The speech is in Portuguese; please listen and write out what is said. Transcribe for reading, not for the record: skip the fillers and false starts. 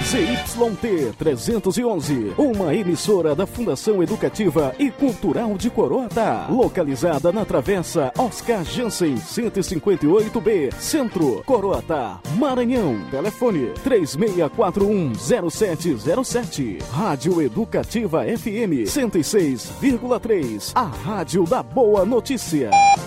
ZYT 311, uma emissora da Fundação Educativa e Cultural de Coroatá, localizada na Travessa Oscar Jansen 158B, Centro, Coroatá, Maranhão. Telefone 36410707. Rádio Educativa FM 106,3, a rádio da boa notícia.